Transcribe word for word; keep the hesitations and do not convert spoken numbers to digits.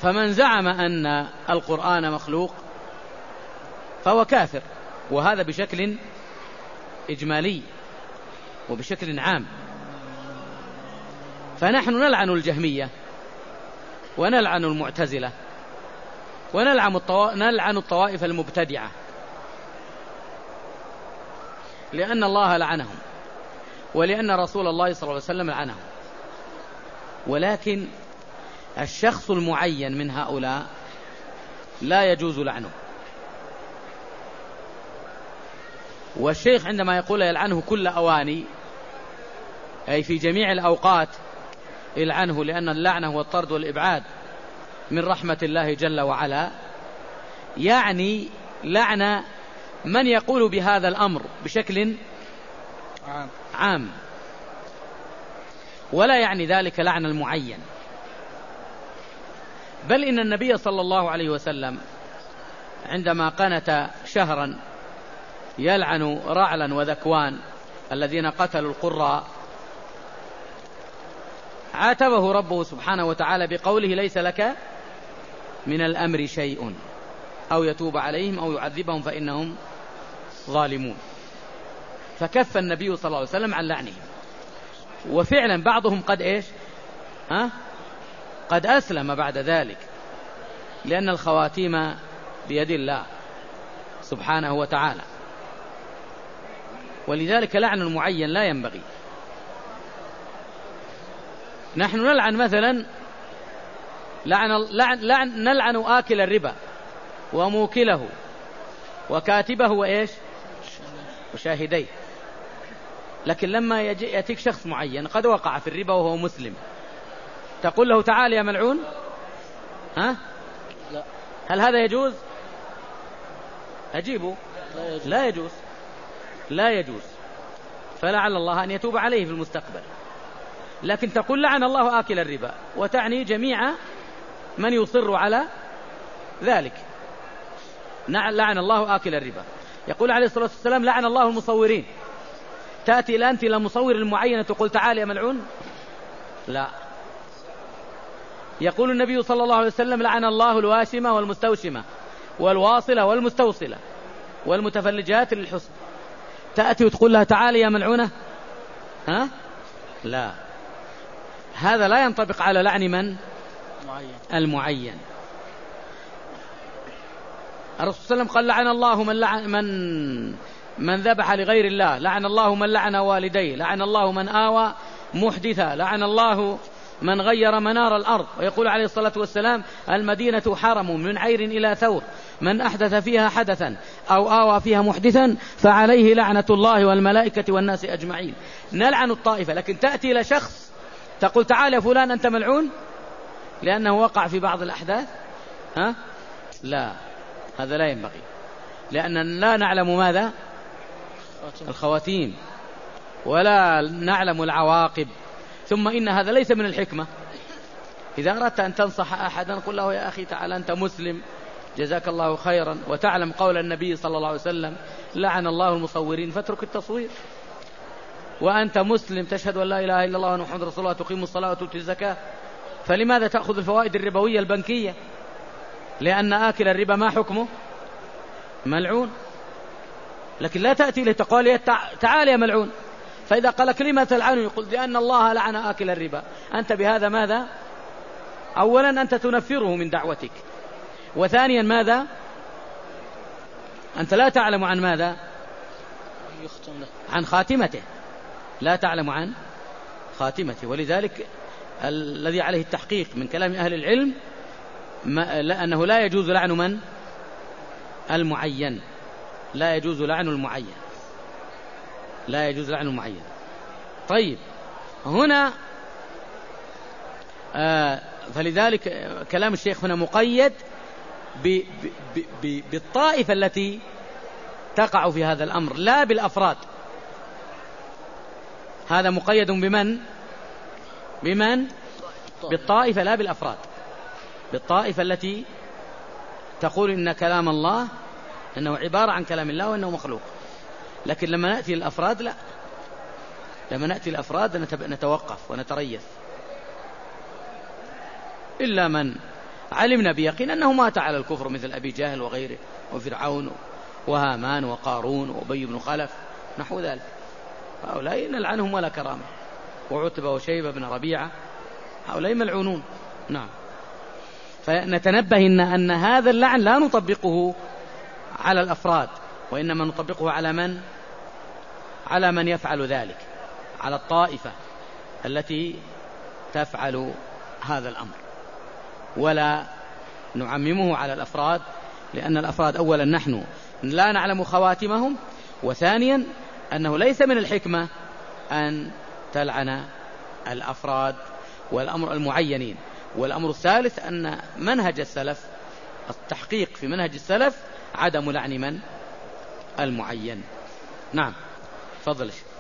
فمن زعم أن القرآن مخلوق فهو كافر، وهذا بشكل إجمالي وبشكل عام. فنحن نلعن الجهمية ونلعن المعتزلة ونلعن الطوائف المبتدعة، لأن الله لعنهم ولأن رسول الله صلى الله عليه وسلم لعنهم. ولكن الشخص المعين من هؤلاء لا يجوز لعنه. والشيخ عندما يقول يلعنه كل أواني، أي في جميع الأوقات يلعنه، لأن اللعنة هو الطرد والإبعاد من رحمة الله جل وعلا، يعني لعن من يقول بهذا الأمر بشكل عام, عام. ولا يعني ذلك لعن المعين. بل إن النبي صلى الله عليه وسلم عندما قنت شهرا يلعن رعلا وذكوان الذين قتلوا القراء، عاتبه ربه سبحانه وتعالى بقوله: ليس لك من الأمر شيء، أو يتوب عليهم أو يعذبهم فإنهم ظالمون. فكف النبي صلى الله عليه وسلم عن لعنهم. وفعلا بعضهم قد إيش ها؟ قد أسلم بعد ذلك، لأن الخواتيم بيد الله سبحانه وتعالى. ولذلك لعن المعين لا ينبغي. نحن نلعن مثلا لعن لعن لعن نلعن آكل الربا وموكله وكاتبه وإيش وشاهديه. لكن لما يأتيك شخص معين قد وقع في الربا وهو مسلم، تقول له: تعال يا ملعون؟ ها؟ لا. هل هذا يجوز؟ أجيبه: لا يجوز. لا يجوز لا يجوز. فلعل الله أن يتوب عليه في المستقبل. لكن تقول: لعن الله آكل الربا، وتعني جميع من يصر على ذلك. لعن الله آكل الربا. يقول عليه الصلاة والسلام: لعن الله المصورين. تأتي الآن إلى مصور المعين تقول: تعال يا ملعون؟ لا. يقول النبي صلى الله عليه وسلم: لعن الله الواشمة والمستوشمة والواصلة والمستوصلة والمتفلجات للحسن. تأتي وتقول لها: تعال يا ملعونة؟ ها؟ لا. هذا لا ينطبق على لعن من؟ معين. المعين. الرسول صلى الله عليه وسلم قال: لعن الله من لعن من من ذبح لغير الله، لعن الله من لعن والديه، لعن الله من آوى محدثا، لعن الله من غير منار الأرض. ويقول عليه الصلاة والسلام: المدينة حرم من عير إلى ثور، من أحدث فيها حدثا أو آوى فيها محدثا فعليه لعنة الله والملائكة والناس أجمعين. نلعن الطائفة. لكن تأتي إلى شخص تقول: تعال يا فلان أنت ملعون لأنه وقع في بعض الأحداث، ها؟ لا، هذا لا ينبغي، لأننا لا نعلم ماذا؟ الخواتيم، ولا نعلم العواقب. ثم إن هذا ليس من الحكمة. إذا أردت أن تنصح أحدا قل له: يا أخي تعال أنت مسلم جزاك الله خيرا، وتعلم قول النبي صلى الله عليه وسلم: لعن الله المصورين، فاترك التصوير. وأنت مسلم تشهد أن لا إله إلا الله وأن محمد رسول الله، تقيم الصلاة وتؤتي الزكاة، فلماذا تأخذ الفوائد الربوية البنكية؟ لأن آكل الربا ما حكمه؟ ملعون. لكن لا تأتي لتقول: تعال يا ملعون. فإذا قال: كلمة تلعنه، يقول: لأن الله لعن آكل الربا. أنت بهذا ماذا؟ أولا أنت تنفره من دعوتك، وثانيا ماذا؟ أنت لا تعلم عن ماذا؟ عن خاتمته، لا تعلم عن خاتمته. ولذلك الذي عليه التحقيق من كلام أهل العلم أنه لا يجوز لعن من؟ المعين. لا يجوز لعن المعين، لا يجوز لعن المعين. طيب، هنا آه فلذلك كلام الشيخ هنا مقيد ب ب ب بالطائفة التي تقع في هذا الأمر، لا بالأفراد. هذا مقيد بمن؟ بمن؟ بالطائفة لا بالأفراد. بالطائفة التي تقول إن كلام الله أنه عبارة عن كلام الله وأنه مخلوق. لكن لما نأتي الأفراد لا، لما نأتي الأفراد نتوقف ونتريث. إلا من علمنا بيقين أنه مات على الكفر مثل أبي جهل وغيره وفرعون وهامان وقارون وأبي بن خلف نحو ذلك، هؤلاء نلعنهم ولا كرامة، وعتبة وشيبة بن ربيعة هؤلاء ملعونون. نعم. فنتنبه إن, أن هذا اللعن لا نطبقه على الأفراد، وإنما نطبقه على من على من يفعل ذلك، على الطائفة التي تفعل هذا الأمر، ولا نعممه على الأفراد، لأن الأفراد أولا نحن لا نعلم خواتمهم، وثانيا أنه ليس من الحكمة أن تلعن الأفراد والأمر المعينين. والأمر الثالث أن منهج السلف، التحقيق في منهج السلف عدم لعن من المعين. نعم. تفضل.